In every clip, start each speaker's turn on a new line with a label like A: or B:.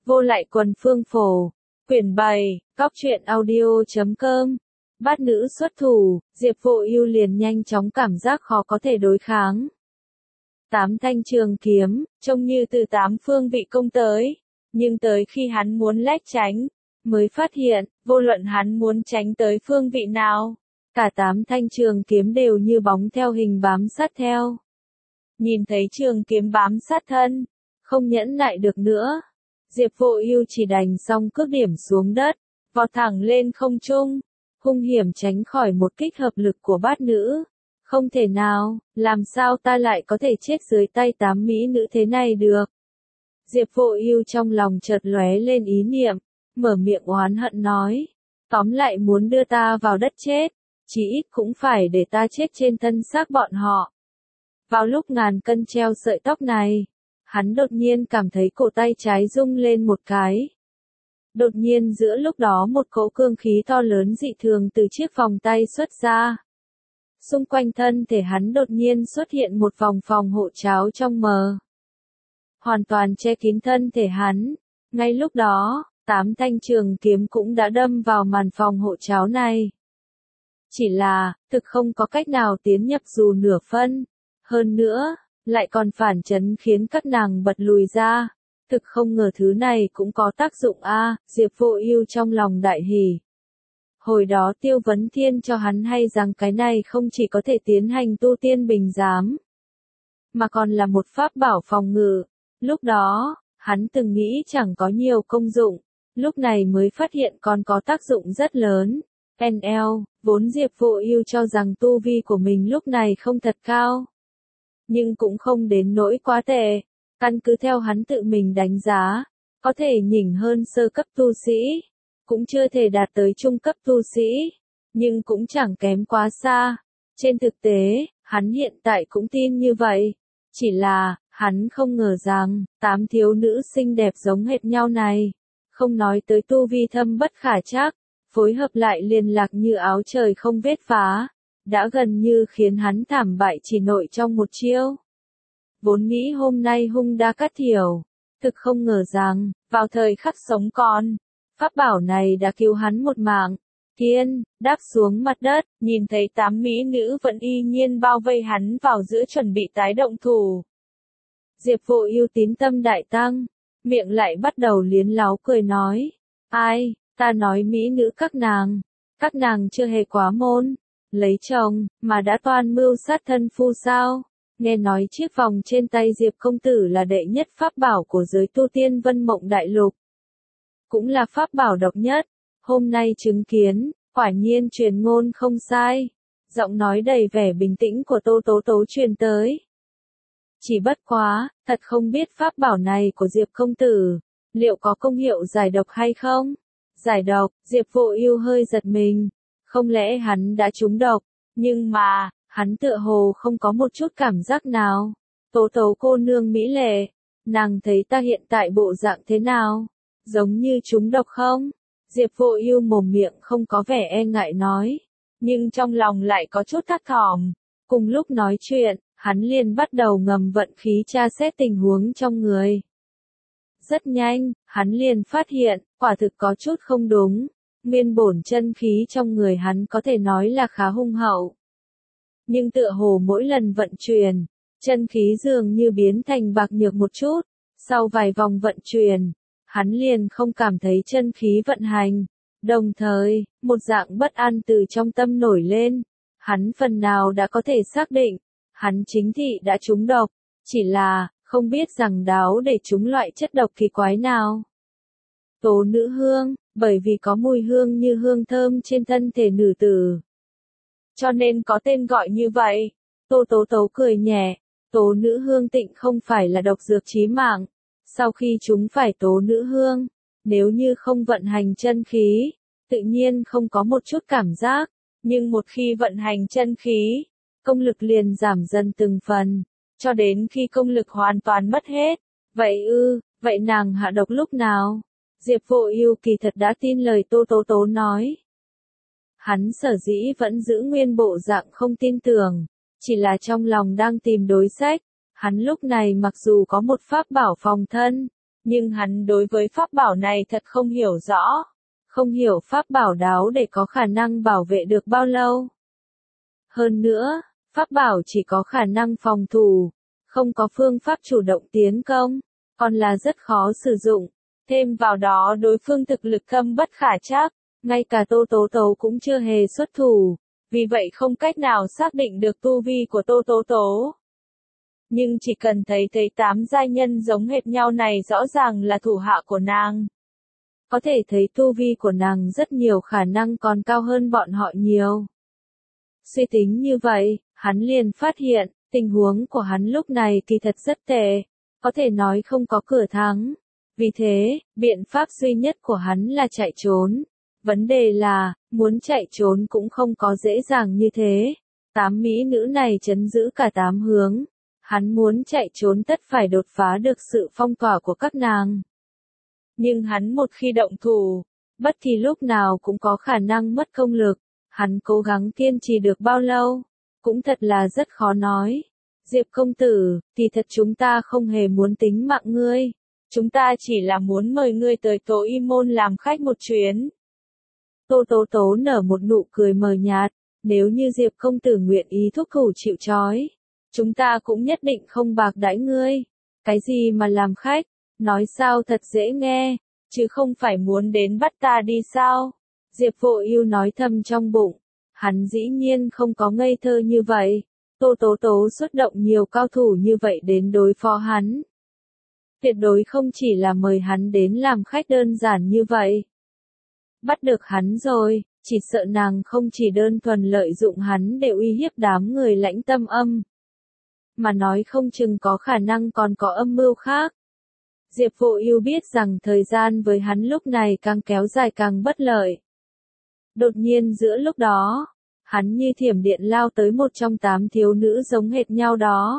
A: Vô lại quần phương phổ. Quyển 7, Cóc truyện audio.com. Bát nữ xuất thủ, Diệp Vô Ưu liền nhanh chóng cảm giác khó có thể đối kháng. 8 thanh trường kiếm, trông như từ 8 phương vị công tới, nhưng tới khi hắn muốn lách tránh, mới phát hiện, vô luận hắn muốn tránh tới phương vị nào, cả 8 thanh trường kiếm đều như bóng theo hình bám sát theo. Nhìn thấy trường kiếm bám sát thân, không nhẫn nại được nữa, Diệp Vô Ưu chỉ đành xong cước điểm xuống đất, vọt thẳng lên không trung, hung hiểm tránh khỏi một kích hợp lực của bát nữ. Không thể nào, làm sao ta lại có thể chết dưới tay 8 mỹ nữ thế này được? Diệp Vô Ưu trong lòng chợt lóe lên ý niệm, mở miệng oán hận nói, tóm lại muốn đưa ta vào đất chết, chí ít cũng phải để ta chết trên thân xác bọn họ. Vào lúc ngàn cân treo sợi tóc này, hắn đột nhiên cảm thấy cổ tay trái rung lên một cái. Đột nhiên giữa lúc đó một cỗ cương khí to lớn dị thường từ chiếc vòng tay xuất ra. Xung quanh thân thể hắn đột nhiên xuất hiện một vòng phòng hộ cháo trong mờ. Hoàn toàn che kín thân thể hắn. Ngay lúc đó, 8 thanh trường kiếm cũng đã đâm vào màn phòng hộ cháo này. Chỉ là, thực không có cách nào tiến nhập dù nửa phân. Hơn nữa, lại còn phản chấn khiến các nàng bật lùi ra. Thực không ngờ thứ này cũng có tác dụng a. Diệp Vô Ưu trong lòng đại hỉ. Hồi đó Tiêu Vấn Thiên cho hắn hay rằng cái này không chỉ có thể tiến hành tu tiên bình giám, mà còn là một pháp bảo phòng ngự. Lúc đó, hắn từng nghĩ chẳng có nhiều công dụng, lúc này mới phát hiện còn có tác dụng rất lớn. NL, vốn Diệp Vô Ưu cho rằng tu vi của mình lúc này không thật cao, nhưng cũng không đến nỗi quá tệ. Căn cứ theo hắn tự mình đánh giá, có thể nhỉnh hơn sơ cấp tu sĩ, cũng chưa thể đạt tới trung cấp tu sĩ, nhưng cũng chẳng kém quá xa. Trên thực tế, hắn hiện tại cũng tin như vậy. Chỉ là, hắn không ngờ rằng, 8 thiếu nữ xinh đẹp giống hệt nhau này, không nói tới tu vi thâm bất khả trắc, phối hợp lại liền lạc như áo trời không vết phá, đã gần như khiến hắn thảm bại chỉ nội trong một chiêu. Vốn nghĩ hôm nay hung đa cát thiểu, thực không ngờ rằng, vào thời khắc sống còn, pháp bảo này đã cứu hắn một mạng. Kiên, đáp xuống mặt đất, nhìn thấy 8 mỹ nữ vẫn y nhiên bao vây hắn vào giữa chuẩn bị tái động thủ. Diệp Vô Ưu tín tâm đại tăng, miệng lại bắt đầu liến láo cười nói, ai, ta nói mỹ nữ các nàng chưa hề quá môn, lấy chồng, mà đã toan mưu sát thân phu sao? Nghe nói chiếc vòng trên tay Diệp công tử là đệ nhất pháp bảo của giới tu tiên Vân Mộng Đại Lục. Cũng là pháp bảo độc nhất, hôm nay chứng kiến, quả nhiên truyền ngôn không sai. Giọng nói đầy vẻ bình tĩnh của Tô Tố Tố truyền tới. Chỉ bất quá, thật không biết pháp bảo này của Diệp công tử, liệu có công hiệu giải độc hay không? Giải độc, Diệp Vô Ưu hơi giật mình, không lẽ hắn đã trúng độc, nhưng mà, hắn tựa hồ không có một chút cảm giác nào. Tố Tố cô nương mỹ lệ, nàng thấy ta hiện tại bộ dạng thế nào? Giống như trúng độc không? Diệp Vô Ưu mồm miệng không có vẻ e ngại nói, nhưng trong lòng lại có chút thấp thỏm. Cùng lúc nói chuyện, hắn liền bắt đầu ngầm vận khí tra xét tình huống trong người. Rất nhanh, hắn liền phát hiện, quả thực có chút không đúng. Nguyên bổn chân khí trong người hắn có thể nói là khá hung hậu. Nhưng tựa hồ mỗi lần vận chuyển, chân khí dường như biến thành bạc nhược một chút. Sau vài vòng vận chuyển, hắn liền không cảm thấy chân khí vận hành. Đồng thời, một dạng bất an từ trong tâm nổi lên. Hắn phần nào đã có thể xác định, hắn chính thị đã trúng độc. Chỉ là, không biết rằng đáo để trúng loại chất độc kỳ quái nào. Tố nữ hương, bởi vì có mùi hương như hương thơm trên thân thể nữ tử, cho nên có tên gọi như vậy. Tô Tố Tố cười nhẹ, tố nữ hương tịnh không phải là độc dược chí mạng. Sau khi chúng phải tố nữ hương, nếu như không vận hành chân khí, tự nhiên không có một chút cảm giác, nhưng một khi vận hành chân khí, công lực liền giảm dần từng phần, cho đến khi công lực hoàn toàn mất hết. Vậy nàng hạ độc lúc nào? Diệp Vô Ưu kỳ thật đã tin lời Tô Tố Tố nói. Hắn sở dĩ vẫn giữ nguyên bộ dạng không tin tưởng, chỉ là trong lòng đang tìm đối sách. Hắn lúc này mặc dù có một pháp bảo phòng thân, Nhưng hắn đối với pháp bảo này thật không hiểu rõ. Không hiểu pháp bảo đó để có khả năng bảo vệ được bao lâu. Hơn nữa, pháp bảo chỉ có khả năng phòng thủ, không có phương pháp chủ động tiến công, còn là rất khó sử dụng. Thêm vào đó đối phương thực lực thâm bất khả trắc, ngay cả Tô Tố Tố cũng chưa hề xuất thủ, vì vậy không cách nào xác định được tu vi của Tô Tố Tố. Nhưng chỉ cần thấy 8 giai nhân giống hệt nhau này rõ ràng là thủ hạ của nàng. Có thể thấy tu vi của nàng rất nhiều khả năng còn cao hơn bọn họ nhiều. Suy tính như vậy, hắn liền phát hiện, tình huống của hắn lúc này kỳ thật rất tệ, có thể nói không có cửa thắng. Vì thế, biện pháp duy nhất của hắn là chạy trốn. Vấn đề là, muốn chạy trốn cũng không có dễ dàng như thế. 8 mỹ nữ này trấn giữ cả 8 hướng. Hắn muốn chạy trốn tất phải đột phá được sự phong tỏa của các nàng. Nhưng hắn một khi động thủ, bất kỳ lúc nào cũng có khả năng mất công lực. Hắn cố gắng kiên trì được bao lâu, cũng thật là rất khó nói. Diệp công tử, kỳ thật chúng ta không hề muốn tính mạng ngươi. Chúng ta chỉ là muốn mời ngươi tới Tố Y Môn làm khách một chuyến. Tô Tố Tố nở một nụ cười mờ nhạt, nếu như Diệp công tử nguyện ý thúc thủ chịu trói, chúng ta cũng nhất định không bạc đãi ngươi. Cái gì mà làm khách, nói sao thật dễ nghe, chứ không phải muốn đến bắt ta đi sao? Diệp Vô Ưu nói thầm trong bụng, hắn dĩ nhiên không có ngây thơ như vậy. Tô Tố Tố xuất động nhiều cao thủ như vậy đến đối phó hắn. Tuyệt đối không chỉ là mời hắn đến làm khách đơn giản như vậy. Bắt được hắn rồi, chỉ sợ nàng không chỉ đơn thuần lợi dụng hắn để uy hiếp đám người Lãnh Tâm Âm, mà nói không chừng có khả năng còn có âm mưu khác. Diệp Vô Ưu biết rằng thời gian với hắn lúc này càng kéo dài càng bất lợi. Đột nhiên giữa lúc đó, hắn như thiểm điện lao tới một trong 8 thiếu nữ giống hệt nhau đó.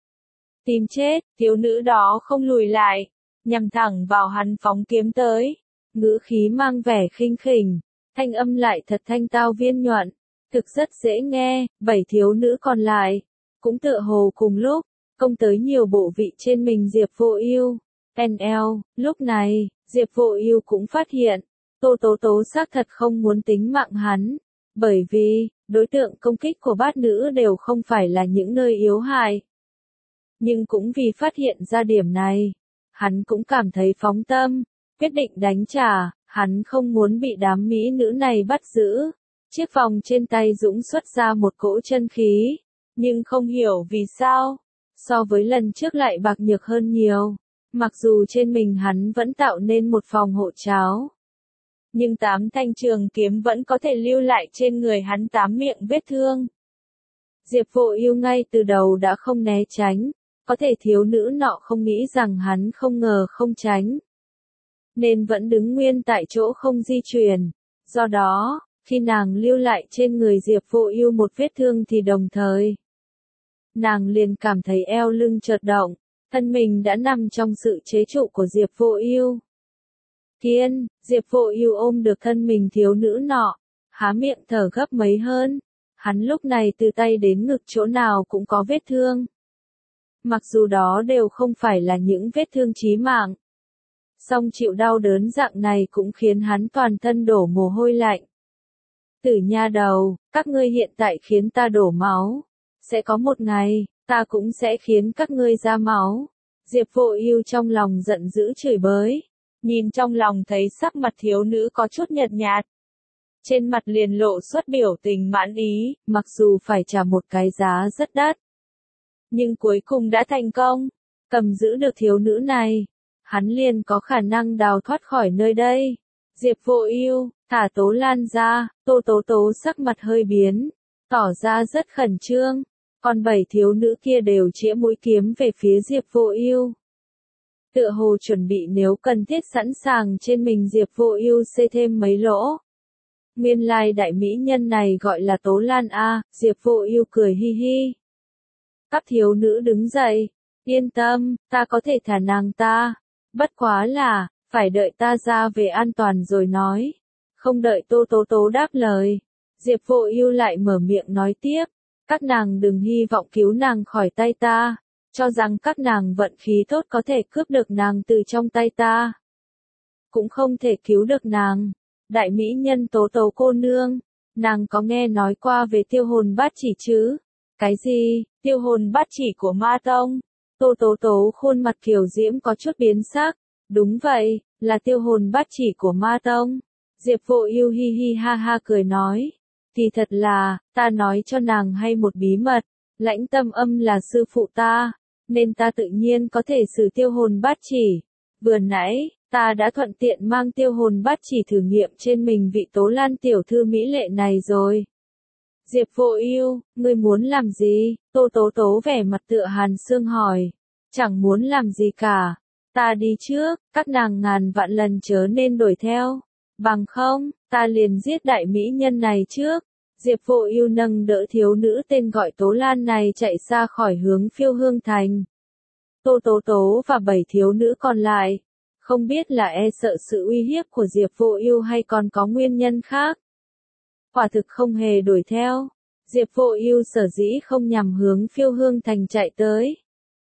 A: Tìm chết, thiếu nữ đó không lùi lại, nhằm thẳng vào hắn phóng kiếm tới. Ngữ khí mang vẻ khinh khỉnh, thanh âm lại thật thanh tao viên nhuận, thực rất dễ nghe. 7 thiếu nữ còn lại, cũng tựa hồ cùng lúc, công tới nhiều bộ vị trên mình Diệp Vô Ưu. NL, lúc này, Diệp Vô Ưu cũng phát hiện, Tô Tố Tố xác thật không muốn tính mạng hắn, bởi vì, đối tượng công kích của bát nữ đều không phải là những nơi yếu hại. Nhưng cũng vì phát hiện ra điểm này, hắn cũng cảm thấy phóng tâm, quyết định đánh trả, hắn không muốn bị đám mỹ nữ này bắt giữ. Chiếc vòng trên tay Dũng xuất ra một cỗ chân khí, nhưng không hiểu vì sao, so với lần trước lại bạc nhược hơn nhiều. Mặc dù trên mình hắn vẫn tạo nên một phòng hộ cháo, nhưng 8 thanh trường kiếm vẫn có thể lưu lại trên người hắn 8 miệng vết thương. Diệp Vô Ưu ngay từ đầu đã không né tránh, có thể thiếu nữ nọ không nghĩ rằng hắn không ngờ không tránh, nên vẫn đứng nguyên tại chỗ không di chuyển. Do đó, khi nàng lưu lại trên người Diệp Vô Ưu một vết thương thì đồng thời, nàng liền cảm thấy eo lưng chợt động, thân mình đã nằm trong sự chế trụ của Diệp Vô Ưu. Thiên, Diệp Vô Ưu ôm được thân mình thiếu nữ nọ, há miệng thở gấp mấy hơn. Hắn lúc này từ tay đến ngực chỗ nào cũng có vết thương. Mặc dù đó đều không phải là những vết thương chí mạng, song chịu đau đớn dạng này cũng khiến hắn toàn thân đổ mồ hôi lạnh. Tử nha đầu, các ngươi hiện tại khiến ta đổ máu, sẽ có một ngày, ta cũng sẽ khiến các ngươi ra máu. Diệp Vô Ưu trong lòng giận dữ chửi bới, nhìn trong lòng thấy sắc mặt thiếu nữ có chút nhợt nhạt. Trên mặt liền lộ xuất biểu tình mãn ý, mặc dù phải trả một cái giá rất đắt, nhưng cuối cùng đã thành công, cầm giữ được thiếu nữ này, hắn liền có khả năng đào thoát khỏi nơi đây. Diệp Vô Ưu, thả Tố Lan ra. Tô Tố Tố sắc mặt hơi biến, tỏ ra rất khẩn trương, còn 7 thiếu nữ kia đều chĩa mũi kiếm về phía Diệp Vô Ưu. Tựa hồ chuẩn bị nếu cần thiết sẵn sàng trên mình Diệp Vô Ưu xây thêm mấy lỗ. Nguyên lai đại mỹ nhân này gọi là Tố Lan a. Diệp Vô Ưu cười hi hi. Các thiếu nữ đứng dậy, yên tâm, ta có thể thả nàng ta, bất quá là, phải đợi ta ra về an toàn rồi nói. Không đợi Tô Tố Tố đáp lời, Diệp Vô Ưu lại mở miệng nói tiếp, các nàng đừng hy vọng cứu nàng khỏi tay ta, cho rằng các nàng vận khí tốt có thể cướp được nàng từ trong tay ta. Cũng không thể cứu được nàng. Đại mỹ nhân Tố Tố cô nương, nàng có nghe nói qua về tiêu hồn bát chỉ chứ? Cái gì, tiêu hồn bát chỉ của Ma Tông? Tố Tố khuôn mặt kiều diễm có chút biến sắc. Đúng vậy, là tiêu hồn bát chỉ của Ma Tông. Diệp Vô Ưu hi hi ha ha cười nói. Thì thật là, ta nói cho nàng hay một bí mật. Lãnh Tâm Âm là sư phụ ta, nên ta tự nhiên có thể sử tiêu hồn bát chỉ. Vừa nãy, ta đã thuận tiện mang tiêu hồn bát chỉ thử nghiệm trên mình vị Tố Lan tiểu thư mỹ lệ này rồi. Diệp Vô Ưu, ngươi muốn làm gì? Tố Tố vẻ mặt tựa Hàn Sương hỏi. Chẳng muốn làm gì cả. Ta đi trước, các nàng ngàn vạn lần chớ nên đuổi theo. Bằng không, ta liền giết đại mỹ nhân này trước. Diệp Vô Ưu nâng đỡ thiếu nữ tên gọi Tố Lan này chạy xa khỏi hướng Phiêu Hương Thành. Tố Tố và 7 thiếu nữ còn lại, không biết là e sợ sự uy hiếp của Diệp Vô Ưu hay còn có nguyên nhân khác. Quả thực không hề đuổi theo. Diệp Vô Ưu sở dĩ không nhằm hướng Phiêu Hương Thành chạy tới,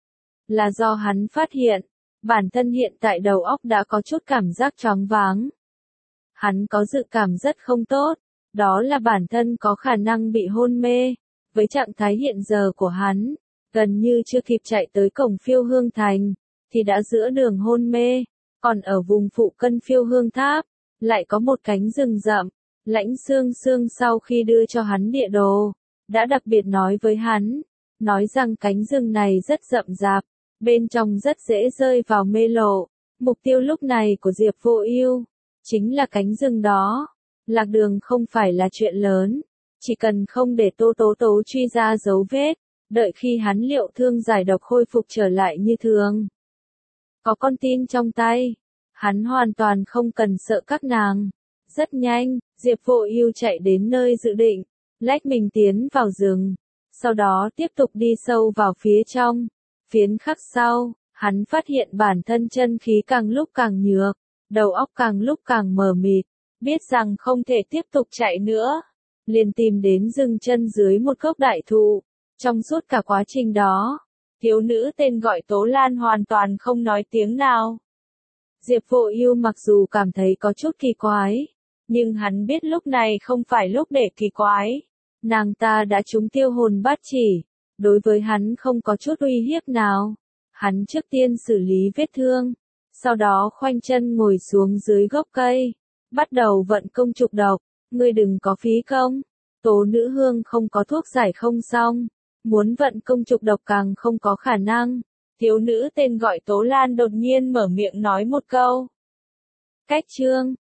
A: là do hắn phát hiện, bản thân hiện tại đầu óc đã có chút cảm giác choáng váng. Hắn có dự cảm rất không tốt, đó là bản thân có khả năng bị hôn mê. Với trạng thái hiện giờ của hắn, gần như chưa kịp chạy tới cổng Phiêu Hương Thành, thì đã giữa đường hôn mê. Còn ở vùng phụ cận Phiêu Hương Tháp, lại có một cánh rừng rậm. Lãnh Sương Sương sau khi đưa cho hắn địa đồ, đã đặc biệt nói với hắn, nói rằng cánh rừng này rất rậm rạp, bên trong rất dễ rơi vào mê lộ. Mục tiêu lúc này của Diệp Vô Ưu chính là cánh rừng đó. Lạc đường không phải là chuyện lớn, chỉ cần không để Tố Tố truy ra dấu vết, đợi khi hắn liệu thương giải độc khôi phục trở lại như thường. Có con tin trong tay, hắn hoàn toàn không cần sợ các nàng. Rất nhanh, Diệp Vô Ưu chạy đến nơi dự định, lách mình tiến vào rừng, sau đó tiếp tục đi sâu vào phía trong. Phiến khắc sau, hắn phát hiện bản thân chân khí càng lúc càng nhược, đầu óc càng lúc càng mờ mịt, biết rằng không thể tiếp tục chạy nữa, liền tìm đến dừng chân dưới một gốc đại thụ. Trong suốt cả quá trình đó, thiếu nữ tên gọi Tố Lan hoàn toàn không nói tiếng nào. Diệp Vô Ưu mặc dù cảm thấy có chút kỳ quái, nhưng hắn biết lúc này không phải lúc để kỳ quái. Nàng ta đã trúng tiêu hồn bát chỉ, đối với hắn không có chút uy hiếp nào. Hắn trước tiên xử lý vết thương, sau đó khoanh chân ngồi xuống dưới gốc cây, bắt đầu vận công trục độc. Ngươi đừng có phí công, Tố nữ hương không có thuốc giải không xong, muốn vận công trục độc càng không có khả năng. Thiếu nữ tên gọi Tố Lan đột nhiên mở miệng nói một câu. Cách chương